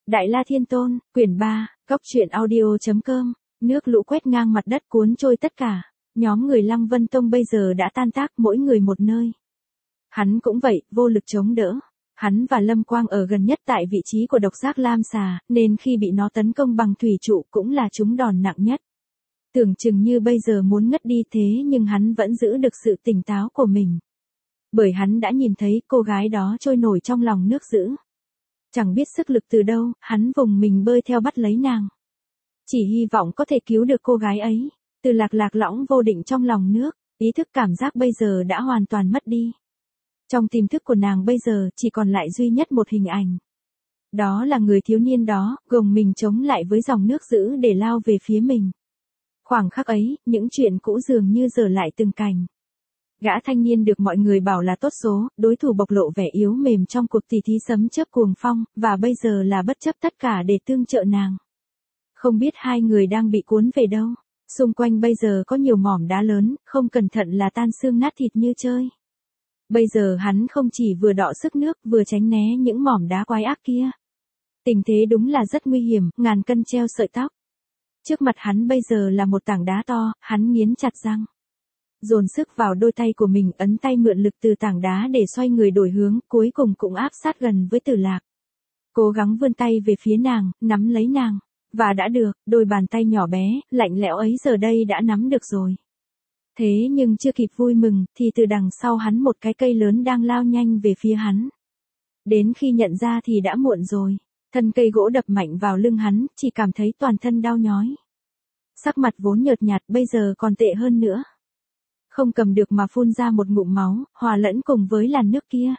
Đại La Thiên Tôn, quyển 3, Góc truyện audio.com, nước lũ quét ngang mặt đất cuốn trôi tất cả, nhóm người Lăng Vân Tông bây giờ đã tan tác mỗi người một nơi. Hắn cũng vậy, vô lực chống đỡ. Hắn và Lâm Quang ở gần nhất tại vị trí của độc giác lam xà, nên khi bị nó tấn công bằng thủy trụ cũng là trúng đòn nặng nhất. Tưởng chừng như bây giờ muốn ngất đi thế nhưng hắn vẫn giữ được sự tỉnh táo của mình. Bởi hắn đã nhìn thấy cô gái đó trôi nổi trong lòng nước dữ. Chẳng biết sức lực từ đâu, hắn vùng mình bơi theo bắt lấy nàng. Chỉ hy vọng có thể cứu được cô gái ấy. Từ lạc lõng vô định trong lòng nước, ý thức cảm giác bây giờ đã hoàn toàn mất đi. Trong tiềm thức của nàng bây giờ chỉ còn lại duy nhất một hình ảnh. Đó là người thiếu niên đó, gồng mình chống lại với dòng nước dữ để lao về phía mình. Khoảng khắc ấy, những chuyện cũ dường như dở lại từng cành. Gã thanh niên được mọi người bảo là tốt số, đối thủ bộc lộ vẻ yếu mềm trong cuộc tỉ thí sấm chớp cuồng phong, và bây giờ là bất chấp tất cả để tương trợ nàng. Không biết hai người đang bị cuốn về đâu. Xung quanh bây giờ có nhiều mỏm đá lớn, không cẩn thận là tan xương nát thịt như chơi. Bây giờ hắn không chỉ vừa đọ sức nước vừa tránh né những mỏm đá quái ác kia. Tình thế đúng là rất nguy hiểm, ngàn cân treo sợi tóc. Trước mặt hắn bây giờ là một tảng đá to, hắn nghiến chặt răng. Dồn sức vào đôi tay của mình, ấn tay mượn lực từ tảng đá để xoay người đổi hướng, cuối cùng cũng áp sát gần với Tử Lạc. Cố gắng vươn tay về phía nàng, nắm lấy nàng. Và đã được, đôi bàn tay nhỏ bé, lạnh lẽo ấy giờ đây đã nắm được rồi. Thế nhưng chưa kịp vui mừng, thì từ đằng sau hắn một cái cây lớn đang lao nhanh về phía hắn. Đến khi nhận ra thì đã muộn rồi. Thân cây gỗ đập mạnh vào lưng hắn, chỉ cảm thấy toàn thân đau nhói. Sắc mặt vốn nhợt nhạt bây giờ còn tệ hơn nữa. Không cầm được mà phun ra một ngụm máu, hòa lẫn cùng với làn nước kia.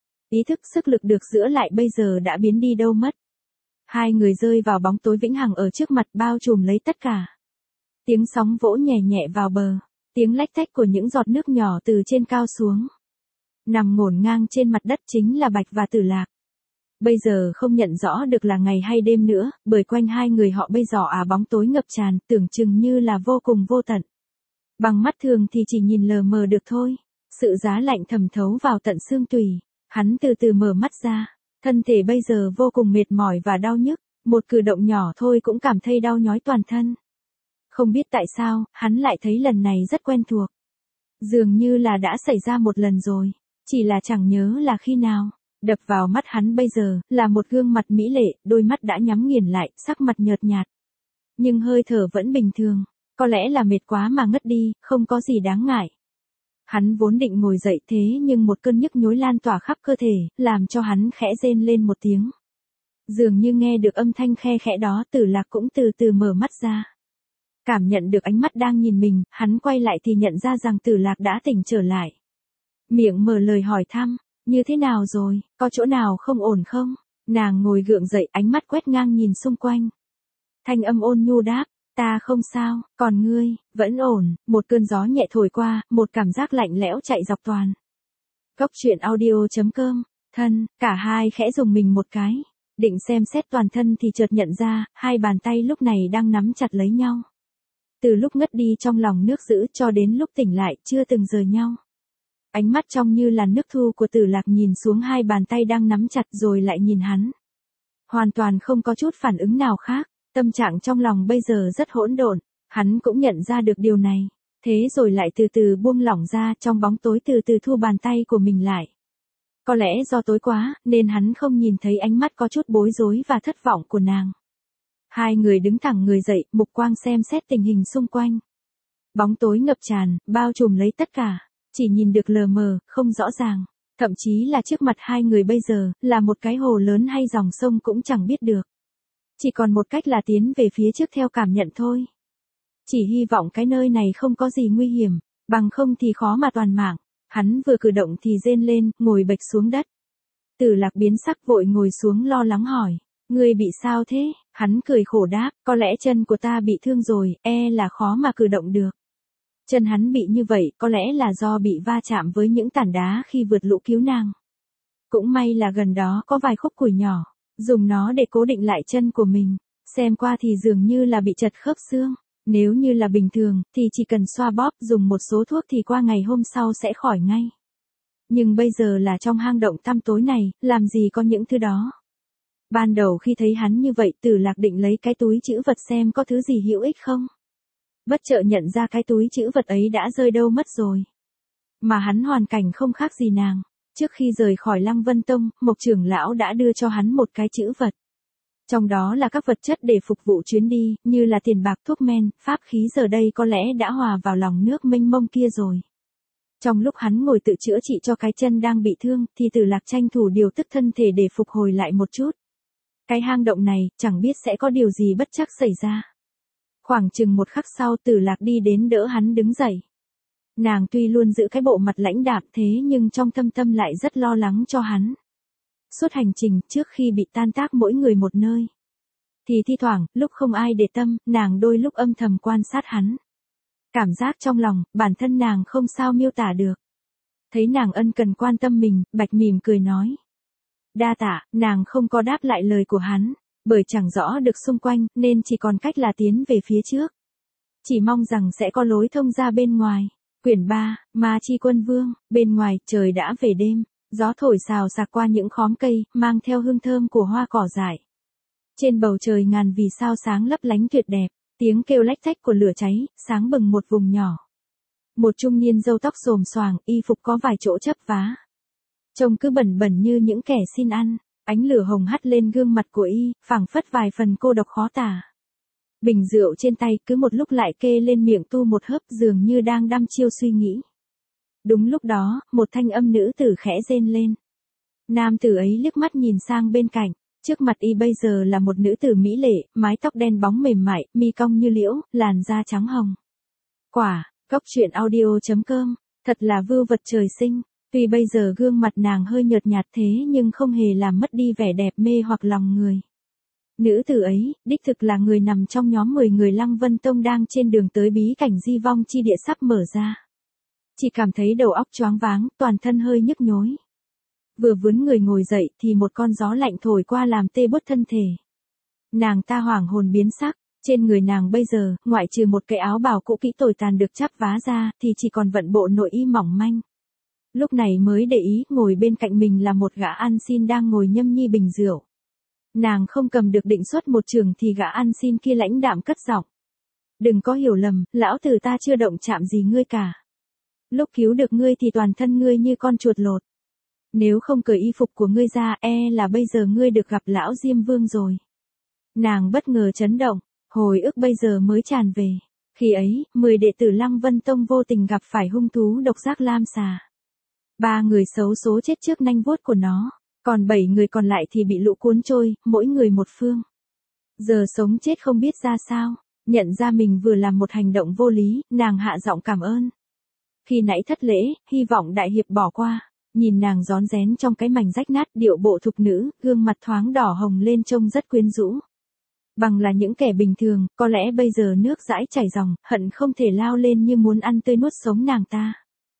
Ý thức sức lực được giữ lại bây giờ đã biến đi đâu mất. Hai người rơi vào bóng tối vĩnh hằng ở trước mặt bao trùm lấy tất cả. Tiếng sóng vỗ nhẹ nhẹ vào bờ, tiếng lách tách của những giọt nước nhỏ từ trên cao xuống. Nằm ngổn ngang trên mặt đất chính là Bạch và Tử Lạc. Bây giờ không nhận rõ được là ngày hay đêm nữa, bởi quanh hai người họ bây giờ bóng tối ngập tràn, tưởng chừng như là vô cùng vô tận. Bằng mắt thường thì chỉ nhìn lờ mờ được thôi. Sự giá lạnh thẩm thấu vào tận xương tủy. Hắn từ từ mở mắt ra. Thân thể bây giờ vô cùng mệt mỏi và đau nhức. Một cử động nhỏ thôi cũng cảm thấy đau nhói toàn thân. Không biết tại sao, hắn lại thấy lần này rất quen thuộc. Dường như là đã xảy ra một lần rồi. Chỉ là chẳng nhớ là khi nào. Đập vào mắt hắn bây giờ, là một gương mặt mỹ lệ, đôi mắt đã nhắm nghiền lại, sắc mặt nhợt nhạt. Nhưng hơi thở vẫn bình thường. Có lẽ là mệt quá mà ngất đi, không có gì đáng ngại. Hắn vốn định ngồi dậy thế nhưng một cơn nhức nhối lan tỏa khắp cơ thể, làm cho hắn khẽ rên lên một tiếng. Dường như nghe được âm thanh khe khẽ đó, Tử Lạc cũng từ từ mở mắt ra. Cảm nhận được ánh mắt đang nhìn mình, hắn quay lại thì nhận ra rằng Tử Lạc đã tỉnh trở lại. Miệng mở lời hỏi thăm, như thế nào rồi, có chỗ nào không ổn không? Nàng ngồi gượng dậy, ánh mắt quét ngang nhìn xung quanh. Thanh âm ôn nhu đáp. Ta không sao, còn ngươi, vẫn ổn. Một cơn gió nhẹ thổi qua, một cảm giác lạnh lẽo chạy dọc toàn. Góc truyện audio.com, thân, cả hai khẽ dùng mình một cái. Định xem xét toàn thân thì chợt nhận ra, hai bàn tay lúc này đang nắm chặt lấy nhau. Từ lúc ngất đi trong lòng nước dữ cho đến lúc tỉnh lại, chưa từng rời nhau. Ánh mắt trong như làn nước thu của Tử Lạc nhìn xuống hai bàn tay đang nắm chặt rồi lại nhìn hắn. Hoàn toàn không có chút phản ứng nào khác. Tâm trạng trong lòng bây giờ rất hỗn độn, hắn cũng nhận ra được điều này, thế rồi lại từ từ buông lỏng ra, trong bóng tối từ từ thu bàn tay của mình lại. Có lẽ do tối quá, nên hắn không nhìn thấy ánh mắt có chút bối rối và thất vọng của nàng. Hai người đứng thẳng người dậy, mục quang xem xét tình hình xung quanh. Bóng tối ngập tràn, bao trùm lấy tất cả, chỉ nhìn được lờ mờ, không rõ ràng. Thậm chí là trước mặt hai người bây giờ, là một cái hồ lớn hay dòng sông cũng chẳng biết được. Chỉ còn một cách là tiến về phía trước theo cảm nhận thôi. Chỉ hy vọng cái nơi này không có gì nguy hiểm, bằng không thì khó mà toàn mạng. Hắn vừa cử động thì rên lên, ngồi bệch xuống đất. Tử Lạc biến sắc vội ngồi xuống lo lắng hỏi, ngươi bị sao thế? Hắn cười khổ đáp, có lẽ chân của ta bị thương rồi, là khó mà cử động được. Chân hắn bị như vậy, có lẽ là do bị va chạm với những tảng đá khi vượt lũ cứu nàng. Cũng may là gần đó có vài khúc củi nhỏ. Dùng nó để cố định lại chân của mình. Xem qua thì dường như là bị chật khớp xương. Nếu như là bình thường, thì chỉ cần xoa bóp dùng một số thuốc thì qua ngày hôm sau sẽ khỏi ngay. Nhưng bây giờ là trong hang động tăm tối này, làm gì có những thứ đó. Ban đầu khi thấy hắn như vậy Tử Lạc định lấy cái túi trữ vật xem có thứ gì hữu ích không. Bất chợt nhận ra cái túi trữ vật ấy đã rơi đâu mất rồi. Mà hắn hoàn cảnh không khác gì nàng. Trước khi rời khỏi Lăng Vân Tông, Mộc trưởng lão đã đưa cho hắn một cái trữ vật. Trong đó là các vật chất để phục vụ chuyến đi, như là tiền bạc, thuốc men, pháp khí giờ đây có lẽ đã hòa vào lòng nước mênh mông kia rồi. Trong lúc hắn ngồi tự chữa trị cho cái chân đang bị thương, thì Tử Lạc tranh thủ điều tức thân thể để phục hồi lại một chút. Cái hang động này, chẳng biết sẽ có điều gì bất trắc xảy ra. Khoảng chừng một khắc sau Tử Lạc đi đến đỡ hắn đứng dậy. Nàng tuy luôn giữ cái bộ mặt lãnh đạm thế nhưng trong thâm tâm lại rất lo lắng cho hắn. Suốt hành trình trước khi bị tan tác mỗi người một nơi. Thì thi thoảng, lúc không ai để tâm, nàng đôi lúc âm thầm quan sát hắn. Cảm giác trong lòng, bản thân nàng không sao miêu tả được. Thấy nàng ân cần quan tâm mình, Bạch mỉm cười nói. Đa tạ, nàng không có đáp lại lời của hắn, bởi chẳng rõ được xung quanh, nên chỉ còn cách là tiến về phía trước. Chỉ mong rằng sẽ có lối thông ra bên ngoài. Quyển 3, Ma Chi Quân Vương, bên ngoài, trời đã về đêm, gió thổi xào xạc qua những khóm cây, mang theo hương thơm của hoa cỏ dại. Trên bầu trời ngàn vì sao sáng lấp lánh tuyệt đẹp, tiếng kêu lách thách của lửa cháy, sáng bừng một vùng nhỏ. Một trung niên râu tóc xồm xoàng, y phục có vài chỗ chấp vá. Trông cứ bẩn bẩn như những kẻ xin ăn, ánh lửa hồng hắt lên gương mặt của y, phảng phất vài phần cô độc khó tả. Bình rượu trên tay cứ một lúc lại kê lên miệng tu một hớp dường như đang đăm chiêu suy nghĩ. Đúng lúc đó, một thanh âm nữ tử khẽ rên lên. Nam tử ấy liếc mắt nhìn sang bên cạnh, trước mặt y bây giờ là một nữ tử mỹ lệ, mái tóc đen bóng mềm mại, mi cong như liễu, làn da trắng hồng. Quả, Cốc Truyện Audio.com, thật là vưu vật trời sinh, tuy bây giờ gương mặt nàng hơi nhợt nhạt thế nhưng không hề làm mất đi vẻ đẹp mê hoặc lòng người. Nữ tử ấy, đích thực là người nằm trong nhóm 10 người Lăng Vân Tông đang trên đường tới bí cảnh di vong chi địa sắp mở ra. Chỉ cảm thấy đầu óc choáng váng, toàn thân hơi nhức nhối. Vừa vướn người ngồi dậy thì một con gió lạnh thổi qua làm tê buốt thân thể. Nàng ta hoảng hồn biến sắc, trên người nàng bây giờ, ngoại trừ một cái áo bào cũ kỹ tồi tàn được chắp vá ra, thì chỉ còn vận bộ nội y mỏng manh. Lúc này mới để ý, ngồi bên cạnh mình là một gã ăn xin đang ngồi nhâm nhi bình rượu. Nàng không cầm được định xuất một trường thì gã ăn xin kia lãnh đạm cất giọng. Đừng có hiểu lầm, lão tử ta chưa động chạm gì ngươi cả. Lúc cứu được ngươi thì toàn thân ngươi như con chuột lột. Nếu không cởi y phục của ngươi ra, là bây giờ ngươi được gặp lão Diêm Vương rồi. Nàng bất ngờ chấn động, hồi ức bây giờ mới tràn về. Khi ấy, 10 đệ tử Lăng Vân Tông vô tình gặp phải hung thú độc giác lam xà. 3 người xấu số chết trước nanh vuốt của nó, còn 7 người còn lại thì bị lũ cuốn trôi, mỗi người một phương. Giờ sống chết không biết ra sao, nhận ra mình vừa làm một hành động vô lý, nàng hạ giọng cảm ơn. Khi nãy thất lễ, hy vọng đại hiệp bỏ qua. Nhìn nàng rón rén trong cái mảnh rách nát, điệu bộ thục nữ, gương mặt thoáng đỏ hồng lên trông rất quyến rũ. Bằng là những kẻ bình thường, có lẽ bây giờ nước dãi chảy ròng, hận không thể lao lên như muốn ăn tươi nuốt sống nàng ta.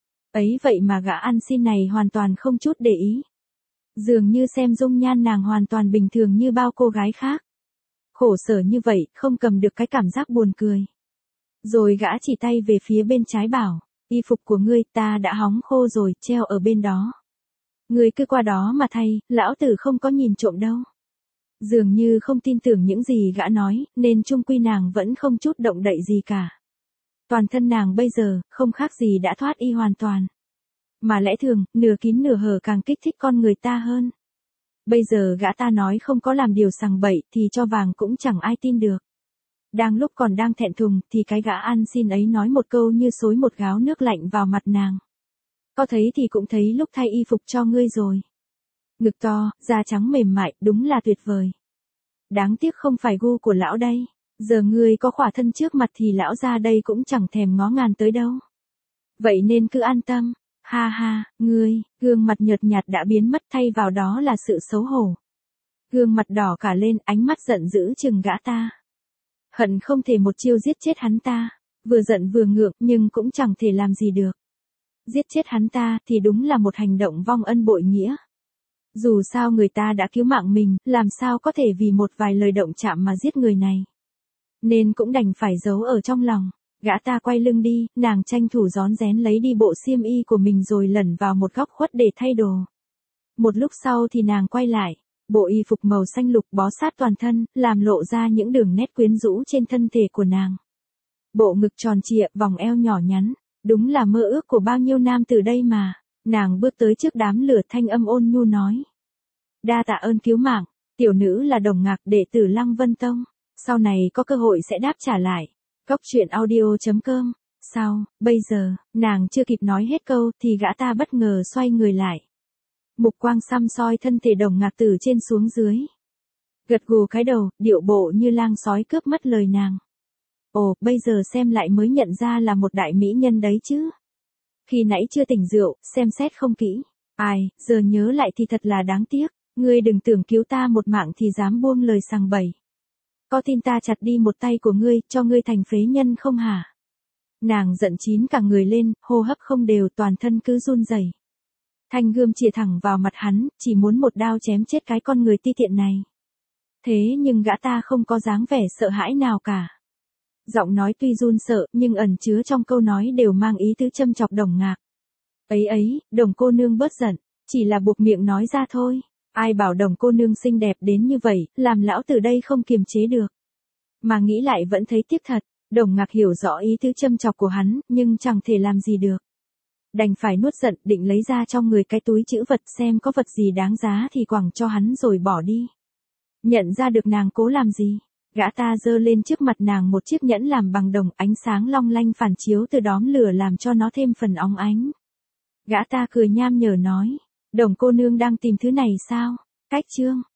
Ấy vậy mà gã ăn xin này hoàn toàn không chút để ý. Dường như xem dung nhan nàng hoàn toàn bình thường như bao cô gái khác. Khổ sở như vậy, không cầm được cái cảm giác buồn cười. Rồi gã chỉ tay về phía bên trái bảo. Y phục của ngươi ta đã hóng khô rồi, treo ở bên đó. Ngươi cứ qua đó mà thay, lão tử không có nhìn trộm đâu. Dường như không tin tưởng những gì gã nói, nên chung quy nàng vẫn không chút động đậy gì cả. Toàn thân nàng bây giờ, không khác gì đã thoát y hoàn toàn. Mà lẽ thường, nửa kín nửa hở càng kích thích con người ta hơn. Bây giờ gã ta nói không có làm điều sằng bậy thì cho vàng cũng chẳng ai tin được. Đang lúc còn đang thẹn thùng thì cái gã ăn xin ấy nói một câu như xối một gáo nước lạnh vào mặt nàng. Có thấy thì cũng thấy lúc thay y phục cho ngươi rồi. Ngực to, da trắng mềm mại, đúng là tuyệt vời. Đáng tiếc không phải gu của lão đây. Giờ ngươi có khỏa thân trước mặt thì lão ra đây cũng chẳng thèm ngó ngàng tới đâu. Vậy nên cứ an tâm. Ha ha, ngươi, gương mặt nhợt nhạt đã biến mất thay vào đó là sự xấu hổ. Gương mặt đỏ cả lên, ánh mắt giận dữ chừng gã ta. Hận không thể một chiêu giết chết hắn ta, vừa giận vừa ngượng nhưng cũng chẳng thể làm gì được. Giết chết hắn ta thì đúng là một hành động vong ân bội nghĩa. Dù sao người ta đã cứu mạng mình, làm sao có thể vì một vài lời động chạm mà giết người này. Nên cũng đành phải giấu ở trong lòng. Gã ta quay lưng đi, nàng tranh thủ rón rén lấy đi bộ xiêm y của mình rồi lẩn vào một góc khuất để thay đồ. Một lúc sau thì nàng quay lại, Bộ y phục màu xanh lục bó sát toàn thân, làm lộ ra những đường nét quyến rũ trên thân thể của nàng. Bộ ngực tròn trịa, vòng eo nhỏ nhắn, đúng là mơ ước của bao nhiêu nam từ đây mà. Nàng bước tới trước đám lửa, thanh âm ôn nhu nói. Đa tạ ơn cứu mạng, tiểu nữ là Đồng Ngạc, đệ tử Lăng Vân Tông. Sau này có cơ hội sẽ đáp trả lại. Cốc truyện audio.com. Sao, bây giờ, nàng chưa kịp nói hết câu thì gã ta bất ngờ xoay người lại. Mục quang săm soi thân thể Đồng Ngạc từ trên xuống dưới. Gật gù cái đầu, điệu bộ như lang sói cướp mất lời nàng. Ồ, bây giờ xem lại mới nhận ra là một đại mỹ nhân đấy chứ. Khi nãy chưa tỉnh rượu, xem xét không kỹ. Ai, giờ nhớ lại thì thật là đáng tiếc. Ngươi đừng tưởng cứu ta một mạng thì dám buông lời sằng bậy. Có tin ta chặt đi một tay của ngươi, cho ngươi thành phế nhân không hả? Nàng giận chín cả người lên, hô hấp không đều, toàn thân cứ run rẩy. Thanh gươm chĩa thẳng vào mặt hắn, chỉ muốn một đao chém chết cái con người ti tiện này. Thế nhưng gã ta không có dáng vẻ sợ hãi nào cả. Giọng nói tuy run sợ, nhưng ẩn chứa trong câu nói đều mang ý tứ châm chọc Đồng Ngạc. Ấy ấy, Đồng cô nương bớt giận, chỉ là buộc miệng nói ra thôi. Ai bảo Đồng cô nương xinh đẹp đến như vậy, làm lão từ đây không kiềm chế được. Mà nghĩ lại vẫn thấy tiếc thật. Đồng Ngạc hiểu rõ ý tứ châm chọc của hắn, nhưng chẳng thể làm gì được. Đành phải nuốt giận, định lấy ra trong người cái túi trữ vật xem có vật gì đáng giá thì quẳng cho hắn rồi bỏ đi. Nhận ra được nàng cố làm gì, gã ta giơ lên trước mặt nàng một chiếc nhẫn làm bằng đồng, ánh sáng long lanh phản chiếu từ đóm lửa làm cho nó thêm phần óng ánh. Gã ta cười nham nhở nói, Đồng cô nương đang tìm thứ này sao? Cách chương